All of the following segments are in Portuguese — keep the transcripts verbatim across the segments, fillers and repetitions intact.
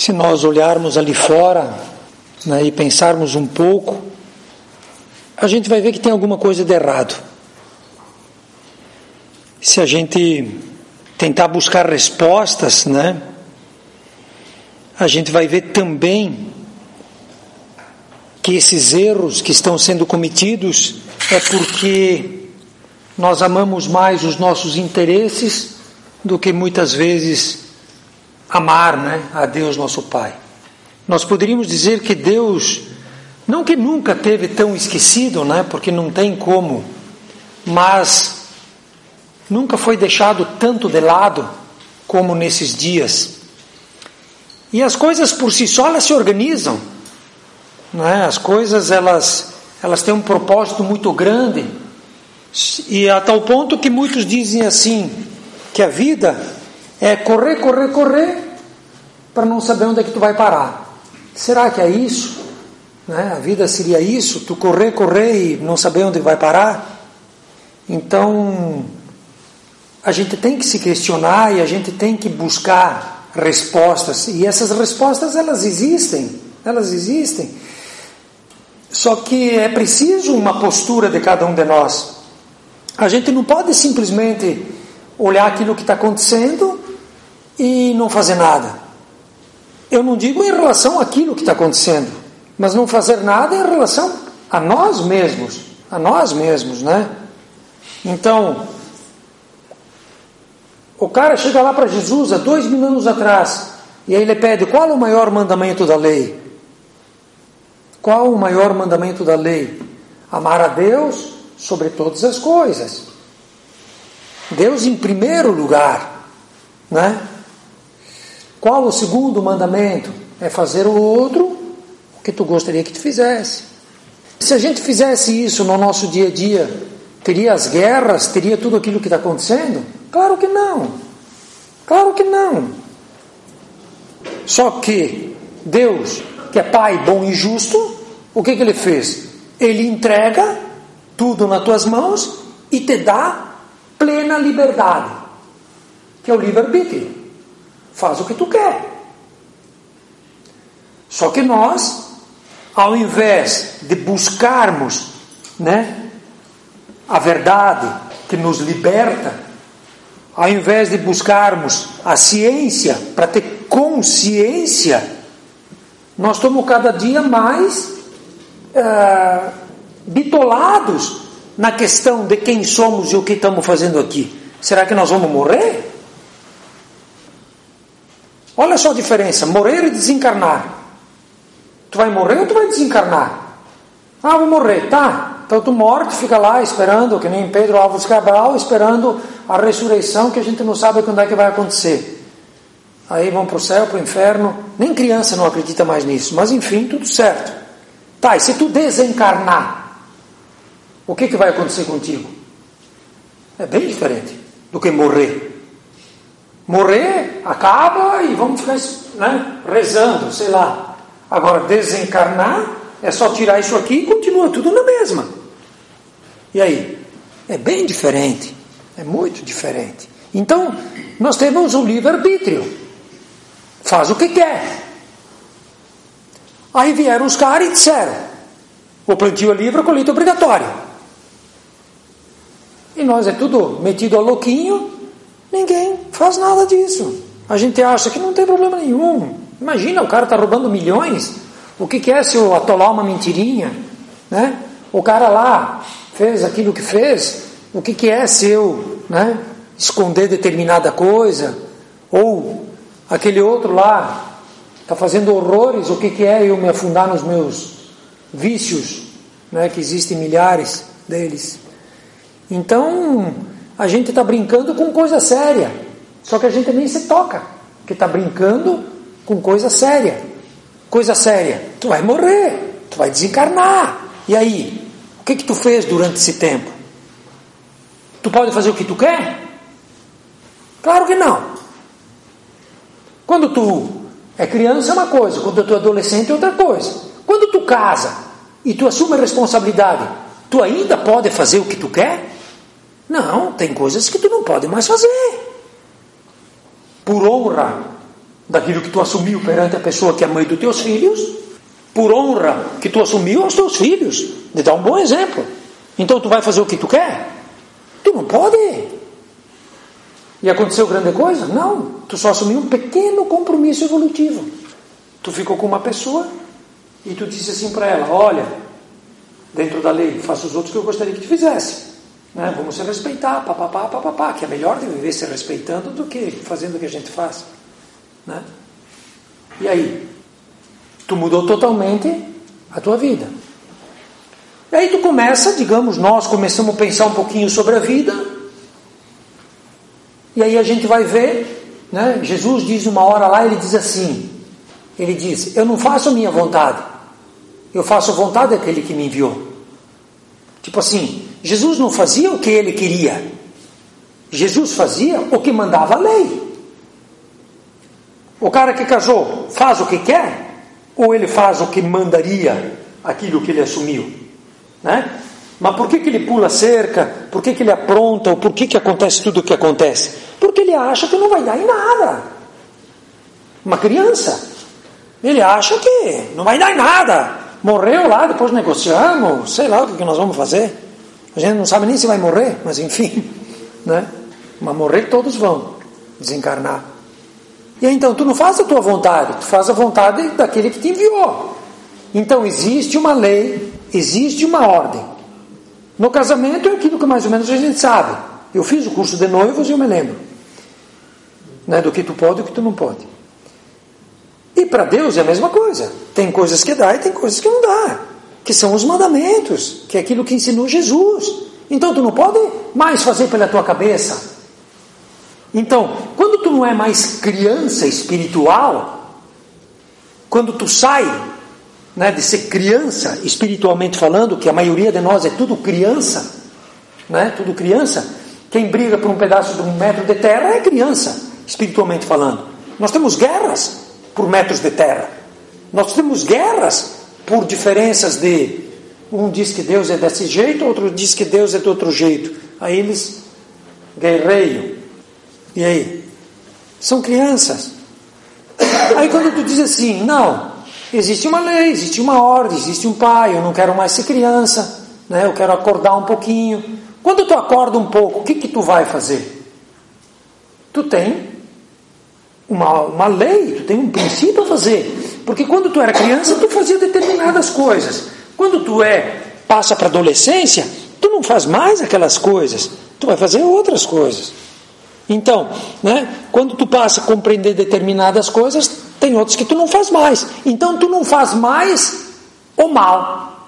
Se nós olharmos ali fora, né, e pensarmos um pouco, a gente vai ver que tem alguma coisa de errado. Se a gente tentar buscar respostas, né, a gente vai ver também que esses erros que estão sendo cometidos é porque nós amamos mais os nossos interesses do que muitas vezes amar, né, a Deus nosso Pai. Nós poderíamos dizer que Deus, não que nunca teve tão esquecido, né, porque não tem como, mas nunca foi deixado tanto de lado como nesses dias. E as coisas por si só elas se organizam, não é? As coisas elas, elas têm um propósito muito grande, e a tal ponto que muitos dizem assim, que a vida é correr, correr, correr, para não saber onde é que tu vai parar. Será que é isso? Né? A vida seria isso? Tu correr, correr e não saber onde vai parar? Então, a gente tem que se questionar e a gente tem que buscar respostas. E essas respostas, elas existem. Elas existem. Só que é preciso uma postura de cada um de nós. A gente não pode simplesmente olhar aquilo que está acontecendo e não fazer nada. Eu não digo em relação àquilo que está acontecendo, mas não fazer nada em relação a nós mesmos. A nós mesmos, né? Então, o cara chega lá para Jesus há dois mil anos atrás, e aí ele pede, qual é o maior mandamento da lei? Qual o maior mandamento da lei? Amar a Deus sobre todas as coisas. Deus em primeiro lugar, né? Qual o segundo mandamento? É fazer o outro o que tu gostaria que tu fizesse. Se a gente fizesse isso no nosso dia a dia, teria as guerras, teria tudo aquilo que está acontecendo? Claro que não. Claro que não. Só que Deus, que é Pai bom e justo, o que, que Ele fez? Ele entrega tudo nas tuas mãos e te dá plena liberdade, que é o livre-arbítrio. Faz o que tu quer. Só que nós, ao invés de buscarmos, né, a verdade que nos liberta, ao invés de buscarmos a ciência para ter consciência, nós estamos cada dia mais uh, bitolados na questão de quem somos e o que estamos fazendo aqui. Será que nós vamos morrer? Olha só a diferença, morrer e desencarnar. Tu vai morrer ou tu vai desencarnar? Ah, vou morrer, tá. Então tu morre, tu fica lá esperando, que nem Pedro Álvares Cabral, esperando a ressurreição, que a gente não sabe quando é que vai acontecer. Aí vão para o céu, para o inferno. Nem criança não acredita mais nisso, mas enfim, tudo certo. Tá, e se tu desencarnar, o que, que vai acontecer contigo? É bem diferente do que morrer. Morrer, acaba e vamos ficar, né, rezando, sei lá. Agora, desencarnar é só tirar isso aqui e continua tudo na mesma. E aí? É bem diferente. É muito diferente. Então, nós temos o livre-arbítrio. Faz o que quer. Aí vieram os caras e disseram, o plantio é livre, a colheita é obrigatória. E nós é tudo metido a louquinho. Ninguém faz nada disso. A gente acha que não tem problema nenhum. Imagina, o cara está roubando milhões. O que, que é se eu atolar uma mentirinha? Né? O cara lá fez aquilo que fez. O que, que é se eu, né, esconder determinada coisa? Ou aquele outro lá está fazendo horrores. O que, que é eu me afundar nos meus vícios? Né, que existem milhares deles. Então, a gente está brincando com coisa séria. Só que a gente nem se toca. Porque está brincando com coisa séria. Coisa séria. Tu vai morrer. Tu vai desencarnar. E aí? O que que tu fez durante esse tempo? Tu pode fazer o que tu quer? Claro que não. Quando tu é criança é uma coisa. Quando tu é adolescente é outra coisa. Quando tu casa e tu assume a responsabilidade, tu ainda pode fazer o que tu quer? Não, tem coisas que tu não pode mais fazer. Por honra daquilo que tu assumiu perante a pessoa que é a mãe dos teus filhos, por honra que tu assumiu aos teus filhos, de dar um bom exemplo. Então tu vai fazer o que tu quer? Tu não pode. E aconteceu grande coisa? Não. Tu só assumiu um pequeno compromisso evolutivo. Tu ficou com uma pessoa e tu disse assim para ela: olha, dentro da lei, faça os outros que eu gostaria que tu fizesse. Né? Vamos se respeitar, papapá, papapá, que é melhor de viver se respeitando do que fazendo o que a gente faz. Né? E aí? Tu mudou totalmente a tua vida. E aí tu começa, digamos, nós começamos a pensar um pouquinho sobre a vida. E aí a gente vai ver, né? Jesus diz uma hora lá, ele diz assim, ele diz: eu não faço a minha vontade, eu faço a vontade daquele que me enviou. Tipo assim, Jesus não fazia o que ele queria, Jesus fazia o que mandava a lei. O cara que casou faz o que quer, ou ele faz o que mandaria aquilo que ele assumiu, né? Mas por que que ele pula cerca? Por que que ele apronta? Ou por que que acontece tudo o que acontece? Porque ele acha que não vai dar em nada. Uma criança, ele acha que não vai dar em nada. Morreu lá, depois negociamos, sei lá o que nós vamos fazer. A gente não sabe nem se vai morrer, mas enfim, né? Mas morrer todos vão desencarnar. E aí, então, tu não faz a tua vontade, tu faz a vontade daquele que te enviou. Então existe uma lei, existe uma ordem. No casamento é aquilo que mais ou menos a gente sabe. Eu fiz o curso de noivos e eu me lembro, né, do que tu pode e o que tu não pode. E para Deus é a mesma coisa. Tem coisas que dá e tem coisas que não dá, que são os mandamentos, que é aquilo que ensinou Jesus. Então tu não pode mais fazer pela tua cabeça. Então, quando tu não é mais criança espiritual, quando tu sai, né, de ser criança espiritualmente falando, que a maioria de nós é tudo criança, né, tudo criança. Quem briga por um pedaço de um metro de terra é criança, espiritualmente falando. Nós temos guerras por metros de terra. Nós temos guerras por diferenças de... Um diz que Deus é desse jeito, outro diz que Deus é de outro jeito. Aí eles guerreiam. E aí? São crianças. Aí quando tu diz assim, não, existe uma lei, existe uma ordem, existe um pai, eu não quero mais ser criança, né? Eu quero acordar um pouquinho. Quando tu acorda um pouco, o que que tu vai fazer? Tu tem uma, uma lei, tu tem um princípio a fazer. Porque quando tu era criança, tu fazia determinadas coisas. Quando tu é, passa para a adolescência, tu não faz mais aquelas coisas, tu vai fazer outras coisas. Então, né, quando tu passa a compreender determinadas coisas, tem outras que tu não faz mais. Então tu não faz mais o mal.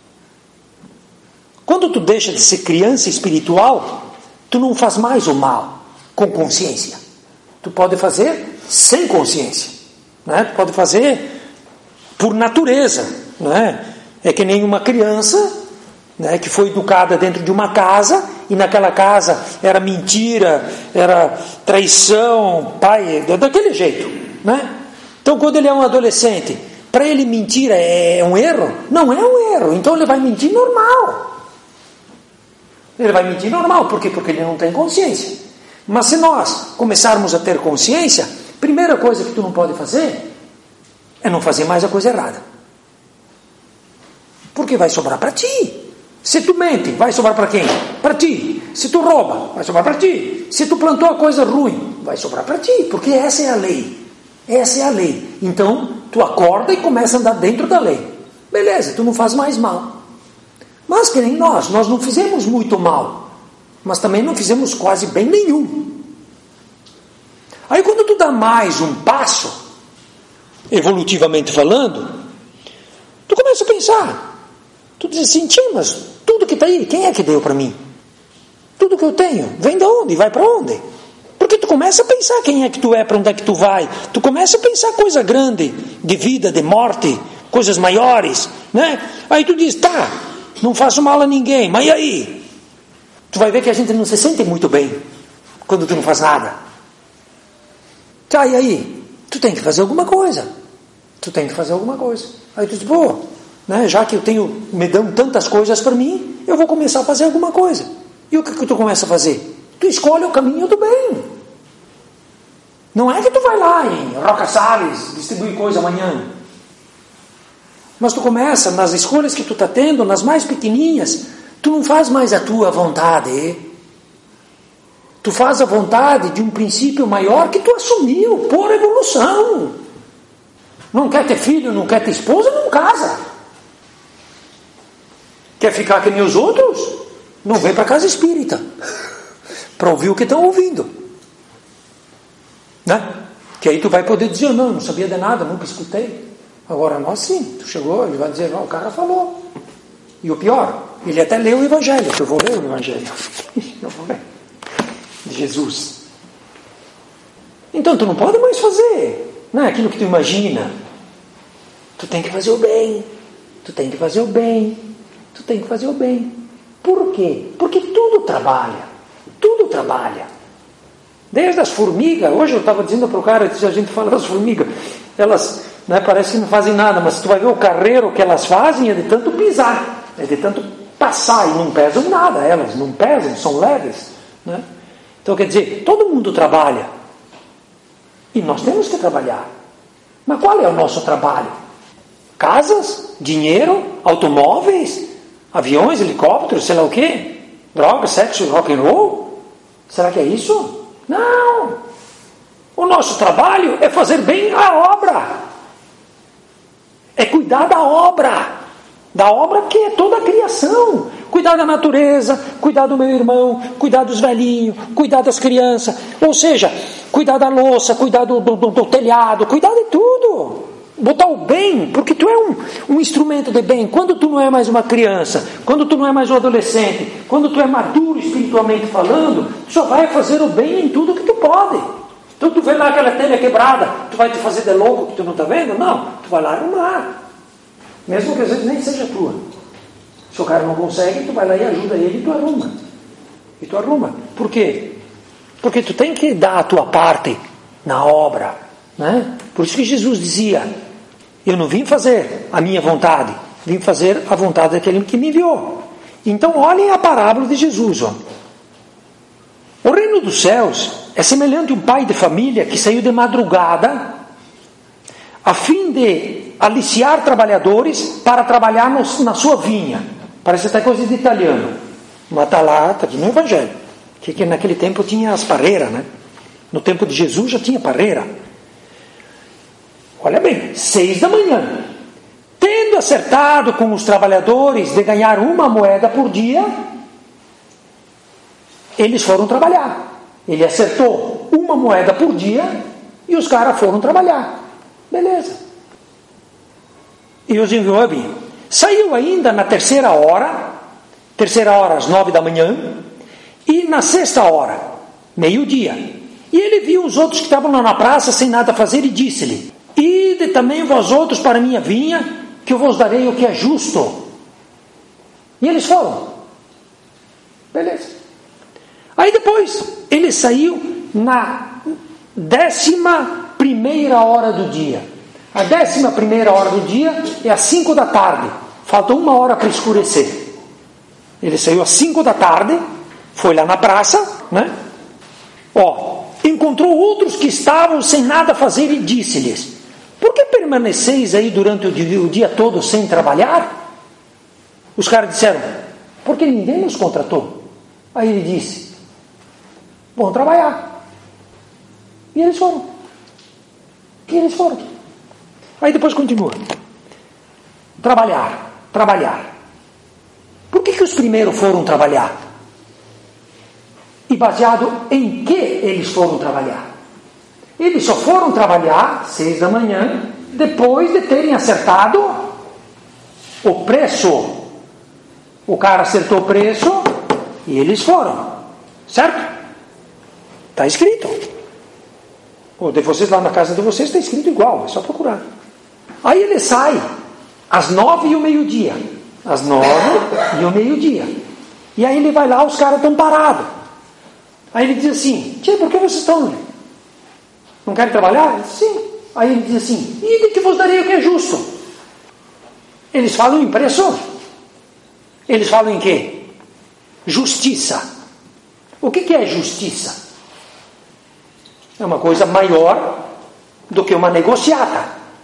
Quando tu deixa de ser criança espiritual, tu não faz mais o mal com consciência. Tu pode fazer sem consciência, né? Tu pode fazer por natureza, né? É que nem uma criança, né, que foi educada dentro de uma casa, e naquela casa era mentira, era traição, pai, daquele jeito, né? Então quando ele é um adolescente, para ele mentir é um erro? Não é um erro, então ele vai mentir normal. Ele vai mentir normal, por quê? Porque ele não tem consciência. Mas se nós começarmos a ter consciência, primeira coisa que tu não pode fazer é não fazer mais a coisa errada. Porque vai sobrar para ti. Se tu mente, vai sobrar para quem? Para ti. Se tu rouba, vai sobrar para ti. Se tu plantou a coisa ruim, vai sobrar para ti. Porque essa é a lei. Essa é a lei. Então, tu acorda e começa a andar dentro da lei. Beleza, tu não faz mais mal. Mas que nem nós, nós não fizemos muito mal. Mas também não fizemos quase bem nenhum. Aí quando tu dá mais um passo, evolutivamente falando, tu começa a pensar. Tu diz assim, tia, mas tudo que está aí, quem é que deu para mim? Tudo que eu tenho, vem de onde? Vai para onde? Porque tu começa a pensar quem é que tu é, para onde é que tu vai. Tu começa a pensar coisa grande, de vida, de morte, coisas maiores, né? Aí tu diz, tá, não faço mal a ninguém, mas e aí? Tu vai ver que a gente não se sente muito bem quando tu não faz nada. Tá, e aí? Tu tem que fazer alguma coisa. Tu tem que fazer alguma coisa. Aí tu diz, pô, né, já que eu tenho, me dão tantas coisas para mim, eu vou começar a fazer alguma coisa. E o que, que tu começa a fazer? Tu escolhe o caminho do bem. Não é que tu vai lá em Roca Salles distribuir coisa amanhã. Mas tu começa nas escolhas que tu está tendo, nas mais pequeninhas, tu não faz mais a tua vontade. Tu faz a vontade de um princípio maior que tu assumiu por evolução. Não quer ter filho, não quer ter esposa, não casa. Quer ficar que nem os outros? Não vem para casa espírita para ouvir o que estão ouvindo, né? Que aí tu vai poder dizer, não, não sabia de nada, nunca escutei. Agora nós sim, tu chegou, ele vai dizer, não, o cara falou. E o pior, ele até leu o Evangelho, que eu vou ler o Evangelho. Eu vou ler. De Jesus. Então tu não pode mais fazer, não é aquilo que tu imagina. Tu tem que fazer o bem, tu tem que fazer o bem, tu tem que fazer o bem. Por quê? Porque tudo trabalha. Tudo trabalha. Desde as formigas, hoje eu estava dizendo para o cara, se a gente fala das formigas, elas, né, parece que não fazem nada, mas tu vai ver o carreiro que elas fazem é de tanto pisar, é de tanto passar, e não pesam nada, elas não pesam, são leves, né? Então quer dizer, todo mundo trabalha, e nós temos que trabalhar. Mas qual é o nosso trabalho? Casas, dinheiro, automóveis, aviões, helicópteros, sei lá o quê? Droga, sexo, rock and roll? Será que é isso? Não! O nosso trabalho é fazer bem a obra. É cuidar da obra. Da obra que é toda a criação. Cuidar da natureza, cuidar do meu irmão, cuidar dos velhinhos, cuidar das crianças. Ou seja, cuidar da louça, cuidar do, do, do, do telhado, cuidar de tudo. Botar o bem, porque tu é um, um instrumento de bem. Quando tu não é mais uma criança, quando tu não é mais um adolescente, quando tu é maduro espiritualmente falando, tu só vai fazer o bem em tudo que tu pode. Então tu vê lá aquela telha quebrada, tu vai te fazer de louco que tu não está vendo? Não, tu vai lá arrumar. Mesmo que às vezes nem seja tua. Se o cara não consegue, tu vai lá e ajuda ele e tu arruma. E tu arruma. Por quê? Porque tu tem que dar a tua parte na obra, né? Por isso que Jesus dizia, eu não vim fazer a minha vontade, vim fazer a vontade daquele que me enviou. Então olhem a parábola de Jesus. Ó. O reino dos céus é semelhante a um pai de família que saiu de madrugada a fim de aliciar trabalhadores para trabalhar no, na sua vinha. Parece até coisa de italiano. Mas está lá, está aqui no Evangelho. Que, que naquele tempo tinha as parreiras, né? No tempo de Jesus já tinha parreira. Olha bem, seis da manhã. Tendo acertado com os trabalhadores de ganhar uma moeda por dia, eles foram trabalhar. Ele acertou uma moeda por dia e os caras foram trabalhar. Beleza. E os enviou a vir. Saiu ainda na terceira hora, terceira hora às nove da manhã, e na sexta hora, meio-dia. E ele viu os outros que estavam lá na praça sem nada a fazer e disse-lhe, ide também vós outros para a minha vinha, que eu vos darei o que é justo. E eles foram. Beleza. Aí depois, ele saiu na décima primeira hora do dia. A décima primeira hora do dia é às cinco da tarde. Falta uma hora para escurecer. Ele saiu às cinco da tarde, foi lá na praça, né? Ó, encontrou outros que estavam sem nada a fazer e disse-lhes, por que permaneceis aí durante o dia, o dia todo sem trabalhar? Os caras disseram, porque ninguém nos contratou. Aí ele disse, vão trabalhar. E eles foram. E eles foram. Aí depois continua. Trabalhar, trabalhar. Por que que os primeiros foram trabalhar? E baseado em que eles foram trabalhar? Eles só foram trabalhar seis da manhã, depois de terem acertado o preço. O cara acertou o preço e eles foram. Certo? Está escrito. O de vocês lá na casa de vocês está escrito igual, é só procurar. Aí ele sai às nove e o meio-dia. Às nove e o meio-dia. E aí ele vai lá, os caras estão parados. Aí ele diz assim, tia, por que vocês estão? Não querem trabalhar? Ele diz, sim. Aí ele diz assim, e de que vos darei o que é justo? Eles falam em preço? Eles falam em quê? Justiça. O que que é justiça? É uma coisa maior do que uma negociata.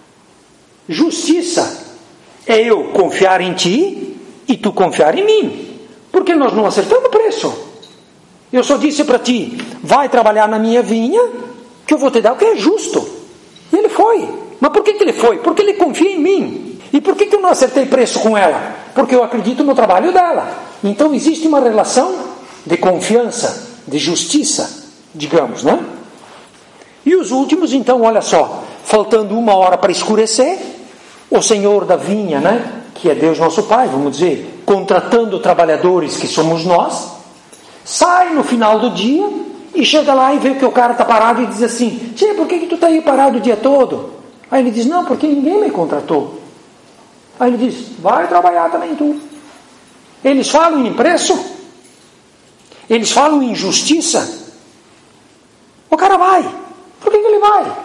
Justiça é eu confiar em ti e tu confiar em mim. Porque nós não acertamos o preço. Eu só disse para ti, vai trabalhar na minha vinha, que eu vou te dar o que é justo. E ele foi. Mas por que, que ele foi? Porque ele confia em mim. E por que, que eu não acertei preço com ela? Porque eu acredito no trabalho dela. Então existe uma relação de confiança, de justiça, digamos, né? E os últimos, então, olha só, faltando uma hora para escurecer, o Senhor da vinha, né, que é Deus nosso Pai, vamos dizer, contratando trabalhadores que somos nós, sai no final do dia e chega lá e vê que o cara está parado e diz assim, Tchê, por que, que tu está aí parado o dia todo? Aí ele diz, não, porque ninguém me contratou. Aí ele diz, vai trabalhar também tu. Eles falam em preço, eles falam em justiça, o cara vai. Por que, que ele vai?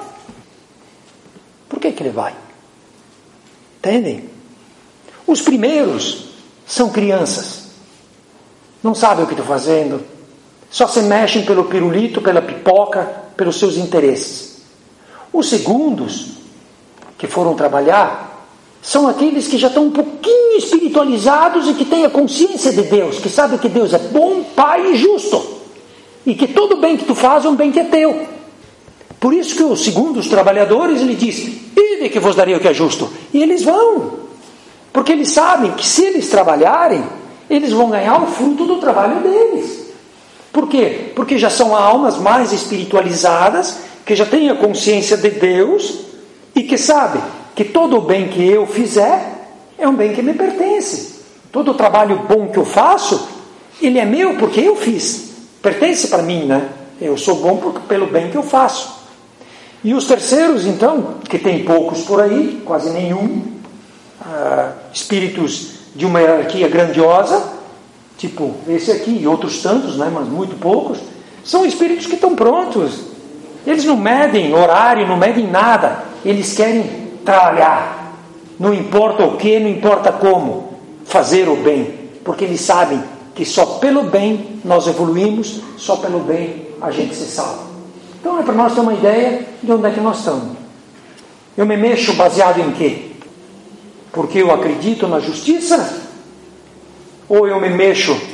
Por que, que ele vai? Entendem? Os primeiros são crianças. Não sabem o que estão fazendo. Só se mexem pelo pirulito, pela pipoca, pelos seus interesses. Os segundos, que foram trabalhar, são aqueles que já estão um pouquinho espiritualizados e que têm a consciência de Deus, que sabem que Deus é bom, Pai e justo. E que todo bem que tu faz é um bem que é teu. Por isso que o segundo os trabalhadores, ele diz, ide que vos darei o que é justo. E eles vão. Porque eles sabem que se eles trabalharem, eles vão ganhar o fruto do trabalho deles. Por quê? Porque já são almas mais espiritualizadas, que já têm a consciência de Deus e que sabem que todo o bem que eu fizer é um bem que me pertence. Todo o trabalho bom que eu faço, ele é meu porque eu fiz. Pertence para mim, né? Eu sou bom por, pelo bem que eu faço. E os terceiros, então, que tem poucos por aí, quase nenhum, ah, espíritos de uma hierarquia grandiosa, tipo esse aqui e outros tantos, né, mas muito poucos, são espíritos que estão prontos. Eles não medem horário, não medem nada. Eles querem trabalhar. Não importa o que, não importa como, fazer o bem. Porque eles sabem que só pelo bem nós evoluímos, só pelo bem a gente se salva. Então é para nós ter uma ideia de onde é que nós estamos. Eu me mexo baseado em quê? Porque eu acredito na justiça? Ou eu me mexo